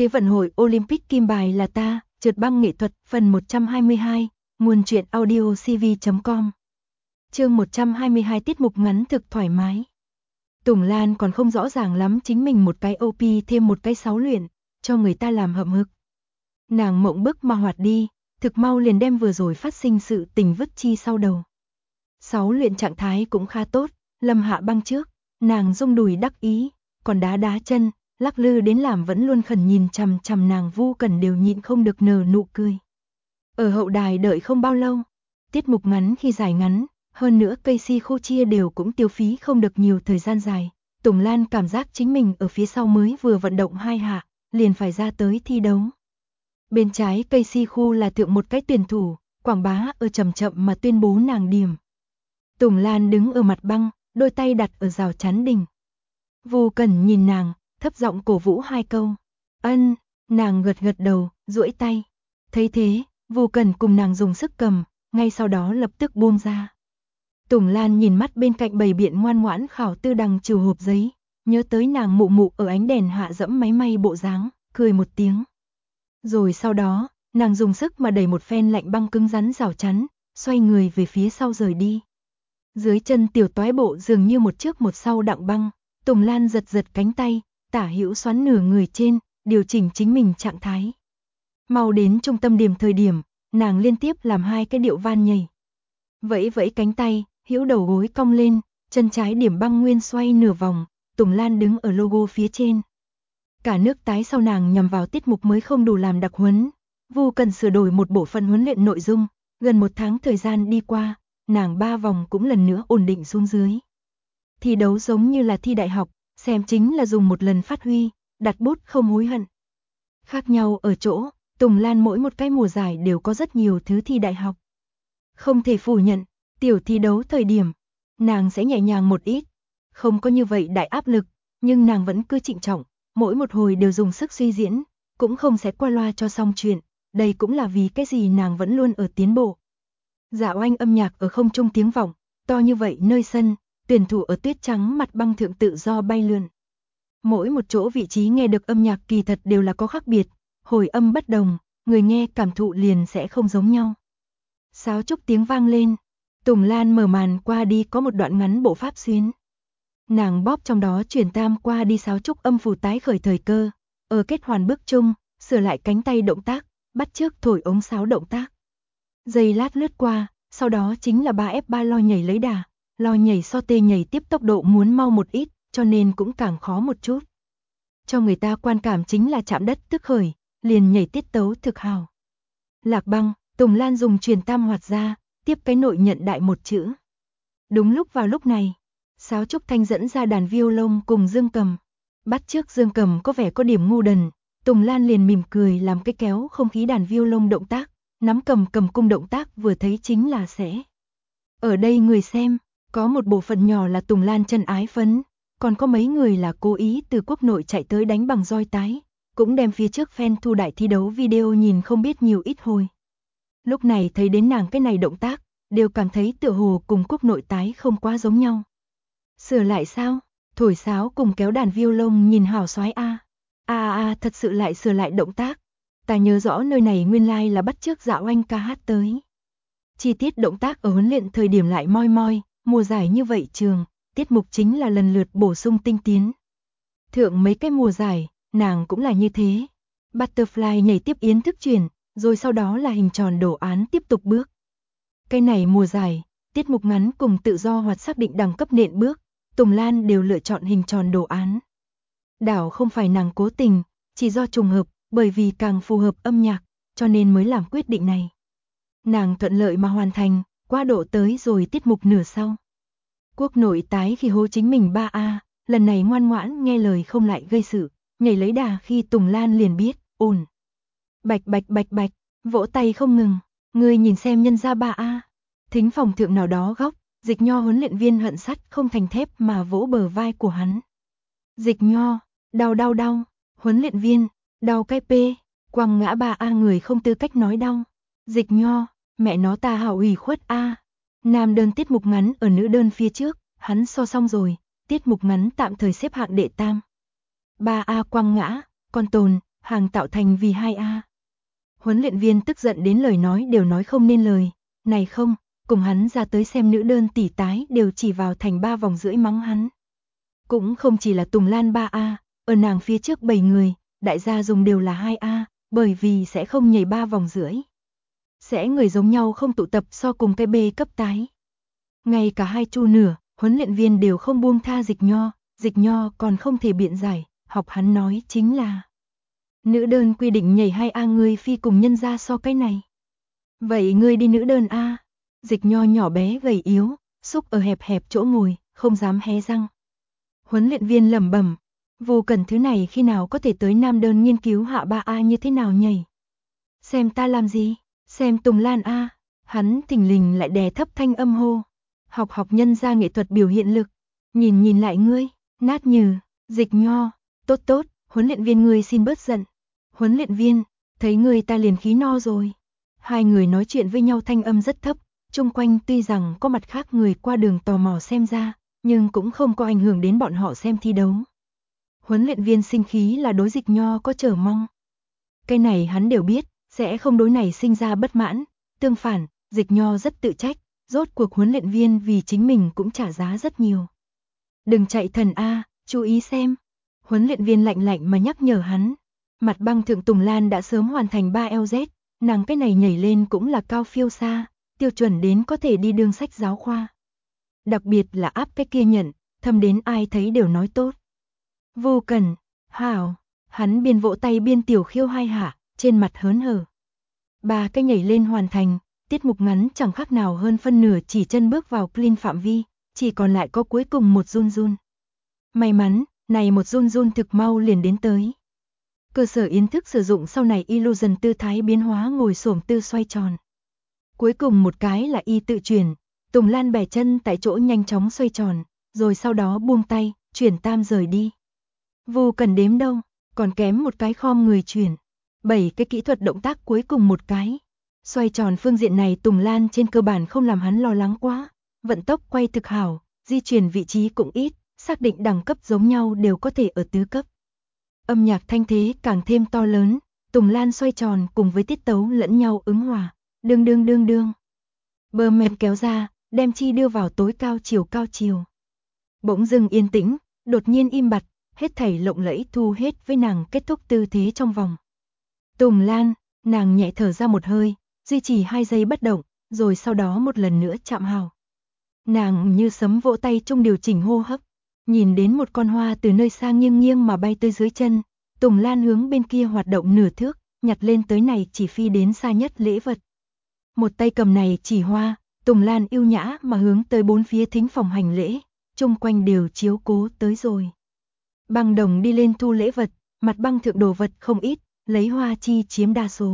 Thế vận hội Olympic kim bài là ta, trượt băng nghệ thuật, phần 122, nguồn truyện audio cv.com. Chương 122 tiết mục ngắn thực thoải mái. Tùng Lan còn không rõ ràng lắm chính mình một cái OP thêm một cái 6 luyện, cho người ta làm hậm hực. Nàng mộng bức mà hoạt đi, thực mau liền đem vừa rồi phát sinh sự tình vứt chi sau đầu. 6 luyện trạng thái cũng khá tốt, lâm hạ băng trước, nàng rung đùi đắc ý, còn đá chân, lắc lư đến làm vẫn luôn khẩn nhìn chằm chằm nàng Vu Cẩn đều nhịn không được nở nụ cười. Ở hậu đài đợi không bao lâu, tiết mục ngắn khi dài ngắn, hơn nữa cây si khô chia đều cũng tiêu phí không được nhiều thời gian dài. Tùng Lan cảm giác chính mình ở phía sau mới vừa vận động 2 hạ, liền phải ra tới thi đấu. Bên trái cây si khu là thượng một cái tuyển thủ, quảng bá ở chậm chậm mà tuyên bố nàng điểm. Tùng Lan đứng ở mặt băng, đôi tay đặt ở rào chắn đỉnh. Vu Cẩn nhìn nàng, thấp giọng cổ vũ 2 câu. Ân, nàng gật gật đầu, duỗi tay. Thấy thế, Vu Cẩn cùng nàng dùng sức cầm, ngay sau đó lập tức buông ra. Tùng Lan nhìn mắt bên cạnh bầy biện ngoan ngoãn khảo tư đằng trừ hộp giấy, nhớ tới nàng mụ mụ ở ánh đèn hạ dẫm máy may bộ dáng, cười một tiếng. Rồi sau đó, nàng dùng sức mà đẩy một phen lạnh băng cứng rắn rào chắn, xoay người về phía sau rời đi. Dưới chân tiểu toái bộ dường như một trước một sau đặng băng, Tùng Lan giật giật cánh tay, tả hữu xoắn nửa người trên, điều chỉnh chính mình trạng thái. Mau đến trung tâm điểm thời điểm, nàng liên tiếp làm 2 cái điệu van nhảy. Vẫy vẫy cánh tay, hữu đầu gối cong lên, chân trái điểm băng nguyên xoay nửa vòng, Tùng Lan đứng ở logo phía trên. Cả nước tái sau nàng nhằm vào tiết mục mới không đủ làm đặc huấn, Vu cần sửa đổi một bộ phận huấn luyện nội dung, gần 1 tháng thời gian đi qua, nàng 3 vòng cũng lần nữa ổn định xuống dưới. Thi đấu giống như là thi đại học, xem chính là dùng một lần phát huy, đặt bút không hối hận. Khác nhau ở chỗ, Tùng Lan mỗi một cái mùa giải đều có rất nhiều thứ thi đại học. Không thể phủ nhận, tiểu thi đấu thời điểm, nàng sẽ nhẹ nhàng một ít, không có như vậy đại áp lực, nhưng nàng vẫn cứ trịnh trọng, mỗi một hồi đều dùng sức suy diễn, cũng không sẽ qua loa cho xong chuyện, đây cũng là vì cái gì nàng vẫn luôn ở tiến bộ. Dạ oanh âm nhạc ở không trung tiếng vọng, to như vậy nơi sân, tuyển thủ ở tuyết trắng mặt băng thượng tự do bay lượn. Mỗi một chỗ vị trí nghe được âm nhạc kỳ thật đều là có khác biệt, hồi âm bất đồng, người nghe cảm thụ liền sẽ không giống nhau. Sáo trúc tiếng vang lên, Tùng Lan mở màn qua đi có một đoạn ngắn bộ pháp xuyến. Nàng bóp trong đó chuyển tam qua đi sáo trúc âm phủ tái khởi thời cơ, ở kết hoàn bước chung, sửa lại cánh tay động tác, bắt chước thổi ống sáo động tác. Giây lát lướt qua, sau đó chính là 3F3 lo nhảy lấy đà, lo nhảy so tê nhảy tiếp tốc độ muốn mau một ít, cho nên cũng càng khó một chút. Cho người ta quan cảm chính là chạm đất tức khởi, liền nhảy tiết tấu thực hào. Lạc băng, Tùng Lan dùng truyền tam hoạt ra, tiếp cái nội nhận đại một chữ. Đúng lúc vào lúc này, sáo trúc thanh dẫn ra đàn violon cùng dương cầm. Bắt trước dương cầm có vẻ có điểm ngu đần, Tùng Lan liền mỉm cười làm cái kéo không khí đàn violon động tác, nắm cầm cung động tác vừa thấy chính là sẽ. Ở đây người xem, có một bộ phận nhỏ là Tùng Lan chân ái phấn, còn có mấy người là cố ý từ quốc nội chạy tới đánh bằng roi tái, cũng đem phía trước fan thu đại thi đấu video nhìn không biết nhiều ít hồi. Lúc này thấy đến nàng cái này động tác, đều cảm thấy tựa hồ cùng quốc nội tái không quá giống nhau. Sửa lại sao? Thổi sáo cùng kéo đàn violon nhìn hào xoái a. Thật sự lại sửa lại động tác. Ta nhớ rõ nơi này nguyên lai là bắt chước Dạ Oanh ca hát tới. Chi tiết động tác ở huấn luyện thời điểm lại moi, mùa giải như vậy trường, tiết mục chính là lần lượt bổ sung tinh tiến. Thượng mấy cái mùa giải, nàng cũng là như thế. Butterfly nhảy tiếp yến thức chuyển, rồi sau đó là hình tròn đồ án tiếp tục bước. Cái này mùa giải, tiết mục ngắn cùng tự do hoạt xác định đẳng cấp nện bước, Tùng Lan đều lựa chọn hình tròn đồ án. Đảo không phải nàng cố tình, chỉ do trùng hợp, bởi vì càng phù hợp âm nhạc, cho nên mới làm quyết định này. Nàng thuận lợi mà hoàn thành, qua độ tới rồi tiết mục nửa sau. Quốc nội tái khi hô chính mình 3A, lần này ngoan ngoãn nghe lời không lại gây sự, nhảy lấy đà khi Tùng Lan liền biết, ổn. Bạch, vỗ tay không ngừng, người nhìn xem nhân ra 3A. Thính phòng thượng nào đó góc, Dịch Nho huấn luyện viên hận sắt không thành thép mà vỗ bờ vai của hắn. Dịch Nho, đau, huấn luyện viên, đau cái pê, quăng ngã 3A người không tư cách nói đau. Dịch Nho, mẹ nó ta hảo ủy khuất a. Nam đơn tiết mục ngắn ở nữ đơn phía trước, hắn so xong rồi, tiết mục ngắn tạm thời xếp hạng đệ tam. 3A quăng ngã, con tồn, hàng tạo thành vì 2A. Huấn luyện viên tức giận đến lời nói đều nói không nên lời, này không, cùng hắn ra tới xem nữ đơn tỷ tái đều chỉ vào thành 3 vòng rưỡi mắng hắn. Cũng không chỉ là Tùng Lan 3A, ở nàng phía trước 7 người, đại gia dùng đều là 2A, bởi vì sẽ không nhảy 3 vòng rưỡi. Sẽ người giống nhau không tụ tập so cùng cái B cấp tái. Ngay cả 2 chu nửa, huấn luyện viên đều không buông tha Dịch Nho còn không thể biện giải, học hắn nói chính là nữ đơn quy định nhảy 2A ngươi phi cùng nhân ra so cái này. Vậy ngươi đi nữ đơn A. Dịch Nho nhỏ bé gầy yếu, xúc ở hẹp hẹp chỗ ngồi, không dám hé răng. Huấn luyện viên lẩm bẩm, Vô Cần thứ này khi nào có thể tới nam đơn nghiên cứu hạ 3A như thế nào nhảy. Xem ta làm gì, xem Tùng Lan A. Hắn thình lình lại đè thấp thanh âm hô. Học nhân ra nghệ thuật biểu hiện lực. Nhìn lại ngươi, nát như, Dịch Nho, tốt, huấn luyện viên ngươi xin bớt giận. Huấn luyện viên, thấy ngươi ta liền khí no rồi. Hai người nói chuyện với nhau thanh âm rất thấp, chung quanh tuy rằng có mặt khác người qua đường tò mò xem ra, nhưng cũng không có ảnh hưởng đến bọn họ xem thi đấu. Huấn luyện viên sinh khí là đối Dịch Nho có chờ mong. Cái này hắn đều biết, sẽ không đối này sinh ra bất mãn, tương phản, Dịch Nho rất tự trách, rốt cuộc huấn luyện viên vì chính mình cũng trả giá rất nhiều. Đừng chạy thần A, chú ý xem. Huấn luyện viên lạnh mà nhắc nhở hắn. Mặt băng thượng Tùng Lan đã sớm hoàn thành 3LZ, nàng cái này nhảy lên cũng là cao phiêu xa, tiêu chuẩn đến có thể đi đương sách giáo khoa. Đặc biệt là áp cái kia nhận, thâm đến ai thấy đều nói tốt. Vô Cần, hảo, hắn biên vỗ tay biên tiểu khiêu 2 hạ, trên mặt hớn hở. 3 cái nhảy lên hoàn thành, tiết mục ngắn chẳng khác nào hơn phân nửa chỉ chân bước vào clean phạm vi, chỉ còn lại có cuối cùng một run. May mắn, này một run thực mau liền đến tới. Cơ sở yến thức sử dụng sau này illusion tư thái biến hóa ngồi xổm tư xoay tròn. Cuối cùng một cái là y tự chuyển, Tùng Lan bẻ chân tại chỗ nhanh chóng xoay tròn, rồi sau đó buông tay, chuyển tam rời đi. Vô Cần đếm đâu, còn kém một cái khom người chuyển. 7 cái kỹ thuật động tác cuối cùng một cái. Xoay tròn phương diện này Tùng Lan trên cơ bản không làm hắn lo lắng quá. Vận tốc quay thực hảo, di chuyển vị trí cũng ít, xác định đẳng cấp giống nhau đều có thể ở tứ cấp. Âm nhạc thanh thế càng thêm to lớn, Tùng Lan xoay tròn cùng với tiết tấu lẫn nhau ứng hòa. Đương. Bờ mềm kéo ra, đem chi đưa vào tối cao chiều. Bỗng dưng yên tĩnh, đột nhiên im bặt, hết thảy lộng lẫy thu hết với nàng kết thúc tư thế trong vòng. Tùng Lan, nàng nhẹ thở ra một hơi, duy trì 2 giây bất động, rồi sau đó một lần nữa chạm hào. Nàng như sấm vỗ tay trong điều chỉnh hô hấp, nhìn đến một con hoa từ nơi xa nghiêng mà bay tới dưới chân, Tùng Lan hướng bên kia hoạt động nửa thước, nhặt lên tới này chỉ phi đến xa nhất lễ vật. Một tay cầm này chỉ hoa, Tùng Lan yêu nhã mà hướng tới 4 phía thính phòng hành lễ, chung quanh đều chiếu cố tới rồi. Băng đồng đi lên thu lễ vật, mặt băng thượng đồ vật không ít, lấy hoa chi chiếm đa số.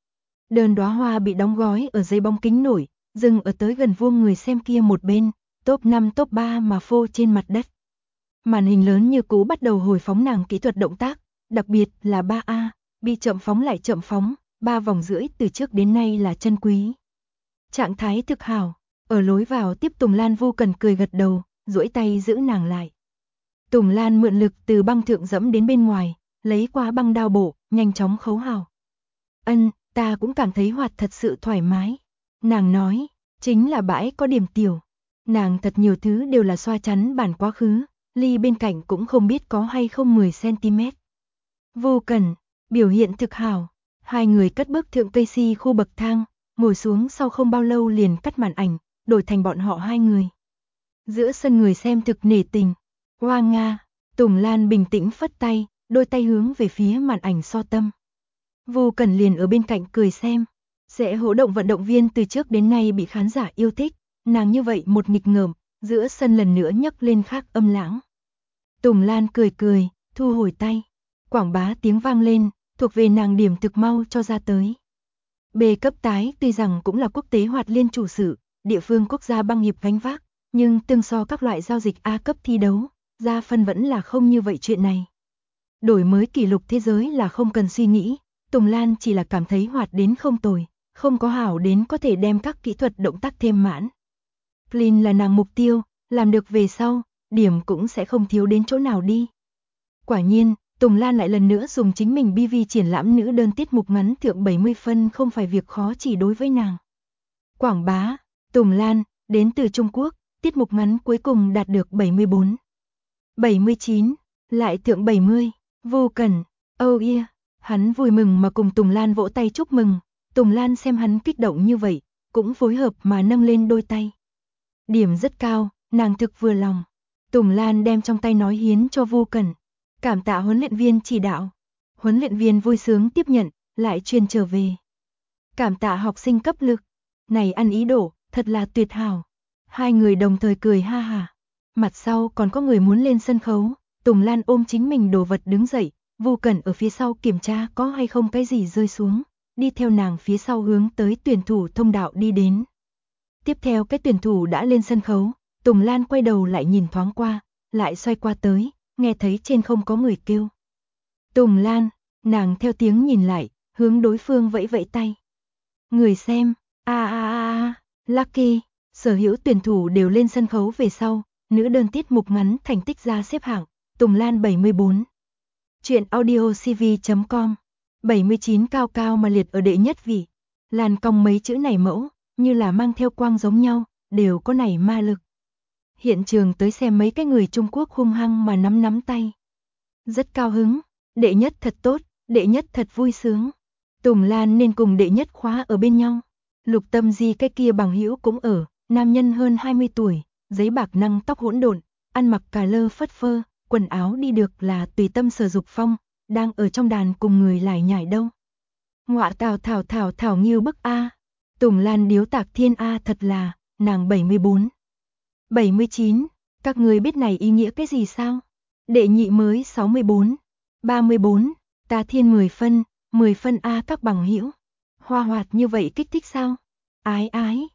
Đơn đóa hoa bị đóng gói ở giấy bóng kính nổi, dừng ở tới gần vuông người xem kia một bên, top 5 top 3 mà phô trên mặt đất. Màn hình lớn như cũ bắt đầu hồi phóng nàng kỹ thuật động tác, đặc biệt là 3A, bị chậm phóng lại chậm phóng, 3 vòng rưỡi từ trước đến nay là chân quý. Trạng thái thực hảo, ở lối vào tiếp Tùng Lan Vô Cần cười gật đầu, duỗi tay giữ nàng lại. Tùng Lan mượn lực từ băng thượng dẫm đến bên ngoài, lấy qua băng đao bổ, nhanh chóng khấu hào. Ta cũng cảm thấy hoạt thật sự thoải mái. Nàng nói, chính là bãi có điểm tiểu. Nàng thật nhiều thứ đều là xoa chắn bản quá khứ, ly bên cạnh cũng không biết có hay không 10cm. Vô Cần, biểu hiện thực hảo. 2 người cất bước thượng cây si khu bậc thang, ngồi xuống sau không bao lâu liền cắt màn ảnh, đổi thành bọn họ 2 người. Giữa sân người xem thực nể tình. Hoa Nga, Tùng Lan bình tĩnh phất tay, đôi tay hướng về phía màn ảnh so tâm. Vô Cần liền ở bên cạnh cười xem. Sẽ hỗ động vận động viên từ trước đến nay bị khán giả yêu thích, nàng như vậy một nghịch ngợm, giữa sân lần nữa nhấc lên khác âm lãng. Tùng Lan cười, thu hồi tay. Quảng bá tiếng vang lên, thuộc về nàng điểm thực mau cho ra tới. B cấp tái tuy rằng cũng là quốc tế hoạt liên chủ sự, địa phương quốc gia băng hiệp gánh vác, nhưng tương so các loại giao dịch A cấp thi đấu, ra phân vẫn là không như vậy chuyện này. Đổi mới kỷ lục thế giới là không cần suy nghĩ, Tùng Lan chỉ là cảm thấy hoạt đến không tồi, không có hảo đến có thể đem các kỹ thuật động tác thêm mãn. Clean là nàng mục tiêu, làm được về sau, điểm cũng sẽ không thiếu đến chỗ nào đi. Quả nhiên, Tùng Lan lại lần nữa dùng chính mình BV triển lãm nữ đơn tiết mục ngắn thượng 70 phân không phải việc khó chỉ đối với nàng. Quảng bá, Tùng Lan, đến từ Trung Quốc, tiết mục ngắn cuối cùng đạt được 74. 79, lại thượng 70, vô cần, oh yeah, hắn vui mừng mà cùng Tùng Lan vỗ tay chúc mừng, Tùng Lan xem hắn kích động như vậy, cũng phối hợp mà nâng lên đôi tay. Điểm rất cao, nàng thực vừa lòng. Tùng Lan đem trong tay nói hiến cho Vu Cẩn, cảm tạ huấn luyện viên chỉ đạo. Huấn luyện viên vui sướng tiếp nhận, lại truyền trở về. Cảm tạ học sinh cấp lực, này ăn ý đồ, thật là tuyệt hảo. Hai người đồng thời cười ha hả. Mặt sau còn có người muốn lên sân khấu, Tùng Lan ôm chính mình đồ vật đứng dậy, Vu Cẩn ở phía sau kiểm tra có hay không cái gì rơi xuống, đi theo nàng phía sau hướng tới tuyển thủ thông đạo đi đến. Tiếp theo cái tuyển thủ đã lên sân khấu, Tùng Lan quay đầu lại nhìn thoáng qua, lại xoay qua tới, nghe thấy trên không có người kêu. Tùng Lan, nàng theo tiếng nhìn lại, hướng đối phương vẫy vẫy tay. Người xem, Lucky, sở hữu tuyển thủ đều lên sân khấu về sau, nữ đơn tiết mục ngắn thành tích ra xếp hạng, Tùng Lan 74. Chuyện audiocv.com 79 cao cao mà liệt ở đệ nhất vị, làn cong mấy chữ này mẫu, như là mang theo quang giống nhau, đều có nảy ma lực. Hiện trường tới xem mấy cái người Trung Quốc hung hăng mà nắm tay. Rất cao hứng, đệ nhất thật tốt, đệ nhất thật vui sướng. Tùng Lan nên cùng đệ nhất khóa ở bên nhau. Lục Tâm Di cái kia bằng hữu cũng ở, nam nhân hơn 20 tuổi, giấy bạc năng tóc hỗn độn, ăn mặc cà lơ phất phơ, quần áo đi được là tùy tâm sở dục phong, đang ở trong đàn cùng người lải nhải đâu. Ngọa thảo nghiêu bức a. Tùng Lan điếu tạc thiên a thật là, nàng 74. 79, các người biết này ý nghĩa cái gì sao? Đệ nhị mới 64, 34, ta thiên 10 phân a các bằng hữu. Hoa hoạt như vậy kích thích sao? Ái,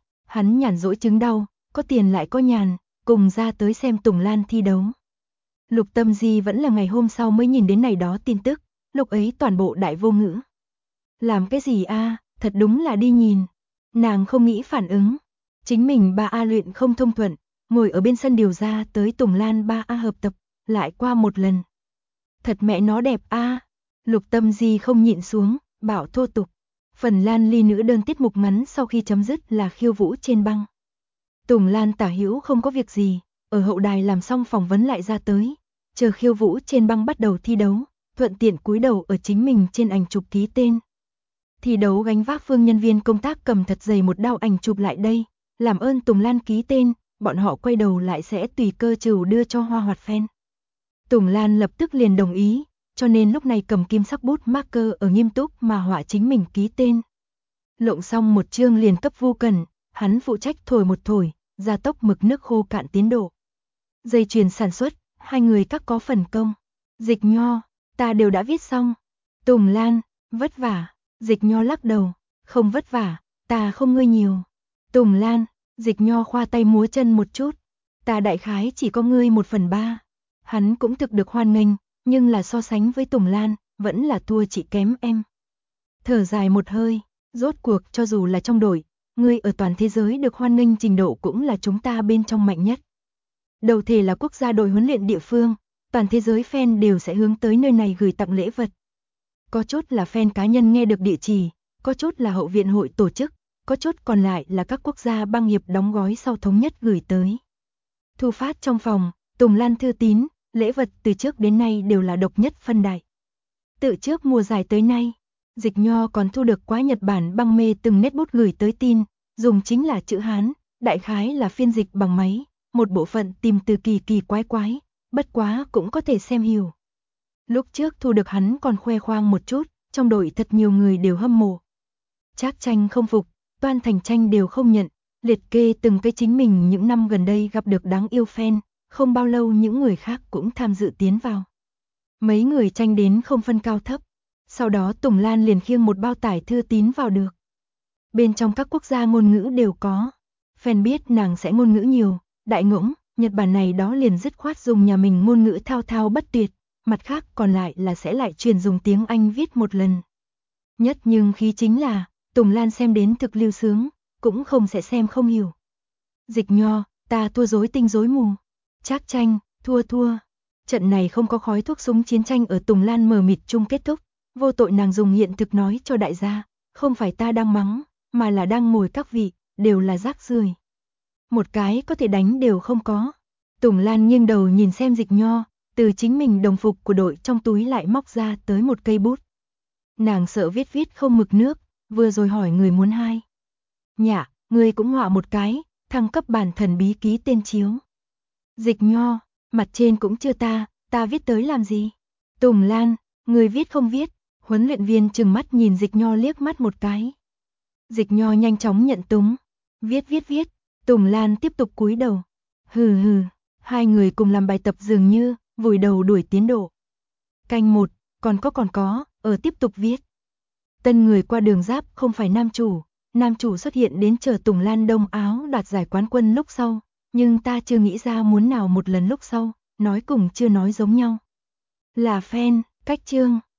hắn nhàn rỗi chứng đau, có tiền lại có nhàn, cùng ra tới xem Tùng Lan thi đấu. Lục Tâm Di vẫn là ngày hôm sau mới nhìn đến này đó tin tức, lúc ấy toàn bộ đại vô ngữ. Làm cái gì a, thật đúng là đi nhìn. Nàng không nghĩ phản ứng. Chính mình 3A luyện không thông thuận, ngồi ở bên sân điều ra tới Tùng Lan 3A hợp tập, lại qua một lần. Thật mẹ nó đẹp a. Lục Tâm Di không nhịn xuống, bảo thô tục. Phần Lan ly nữ đơn tiết mục ngắn sau khi chấm dứt là khiêu vũ trên băng. Tùng Lan tả hữu không có việc gì, ở hậu đài làm xong phỏng vấn lại ra tới, chờ khiêu vũ trên băng bắt đầu thi đấu, thuận tiện cúi đầu ở chính mình trên ảnh chụp ký tên. Thi đấu gánh vác phương nhân viên công tác cầm thật dày một đao ảnh chụp lại đây, làm ơn Tùng Lan ký tên, bọn họ quay đầu lại sẽ tùy cơ trừ đưa cho Hoa Hoạt fan. Tùng Lan lập tức liền đồng ý, cho nên lúc này cầm kim sắc bút marker ở nghiêm túc mà họa chính mình ký tên. Lộng xong một chương liền cấp Vu Cẩn, hắn phụ trách thổi một thổi, gia tốc mực nước khô cạn tiến độ. Dây chuyền sản xuất, hai người các có phần công. Dịch Nho, ta đều đã viết xong. Tùng Lan, vất vả. Dịch Nho lắc đầu, không vất vả, ta không ngươi nhiều. Tùng Lan, Dịch Nho khoa tay múa chân một chút, ta đại khái chỉ có ngươi 1/3. Hắn cũng thực được hoan nghênh, nhưng là so sánh với Tùng Lan, vẫn là thua chị kém em. Thở dài một hơi, rốt cuộc cho dù là trong đội, ngươi ở toàn thế giới được hoan nghênh trình độ cũng là chúng ta bên trong mạnh nhất. Đầu thể là quốc gia đội huấn luyện địa phương, toàn thế giới fan đều sẽ hướng tới nơi này gửi tặng lễ vật. Có chút là fan cá nhân nghe được địa chỉ, có chút là hậu viện hội tổ chức, có chút còn lại là các quốc gia băng nghiệp đóng gói sau thống nhất gửi tới. Thu phát trong phòng, Tùng Lan thư tín, lễ vật từ trước đến nay đều là độc nhất phân đại. Từ trước mùa giải tới nay, Dịch Nho còn thu được quá Nhật Bản băng mê từng nét bút gửi tới tin, dùng chính là chữ Hán, đại khái là phiên dịch bằng máy, một bộ phận tìm từ kỳ quái, bất quá cũng có thể xem hiểu. Lúc trước thu được hắn còn khoe khoang một chút, trong đội thật nhiều người đều hâm mộ. Trác Tranh không phục, Toan Thành Tranh đều không nhận, liệt kê từng cái chính mình những năm gần đây gặp được đáng yêu fan, không bao lâu những người khác cũng tham dự tiến vào. Mấy người tranh đến không phân cao thấp, sau đó Tùng Lan liền khiêng một bao tải thư tín vào được. Bên trong các quốc gia ngôn ngữ đều có, fan biết nàng sẽ ngôn ngữ nhiều, đại ngỗng, Nhật Bản này đó liền dứt khoát dùng nhà mình ngôn ngữ thao thao bất tuyệt. Mặt khác còn lại là sẽ lại truyền dùng tiếng Anh viết một lần. Nhất nhưng khí chính là, Tùng Lan xem đến thực lưu sướng, cũng không sẽ xem không hiểu. Dịch Nho, ta thua rối tinh rối mù. Trác Tranh, thua. Trận này không có khói thuốc súng chiến tranh ở Tùng Lan mờ mịt chung kết thúc, vô tội nàng dùng hiện thực nói cho đại gia, không phải ta đang mắng, mà là đang ngồi các vị, đều là rác rưởi. Một cái có thể đánh đều không có. Tùng Lan nghiêng đầu nhìn xem Dịch Nho, từ chính mình đồng phục của đội trong túi lại móc ra tới một cây bút. Nàng sợ viết không mực nước, vừa rồi hỏi người muốn hai. Nhạ, người cũng họa một cái, thăng cấp bản thần bí ký tên chiếu. Dịch Nho, mặt trên cũng chưa ta viết tới làm gì? Tùng Lan, người viết không viết? Huấn luyện viên trừng mắt nhìn Dịch Nho liếc mắt một cái. Dịch Nho nhanh chóng nhận túng. Viết. Tùng Lan tiếp tục cúi đầu. Hừ, hai người cùng làm bài tập dường như, vùi đầu đuổi tiến độ. Canh 1, còn có, tiếp tục viết. Tân người qua đường giáp không phải nam chủ xuất hiện đến chờ Tùng Lan đông áo đoạt giải quán quân lúc sau, nhưng ta chưa nghĩ ra muốn nào một lần lúc sau, nói cùng chưa nói giống nhau. Là fan, cách chương.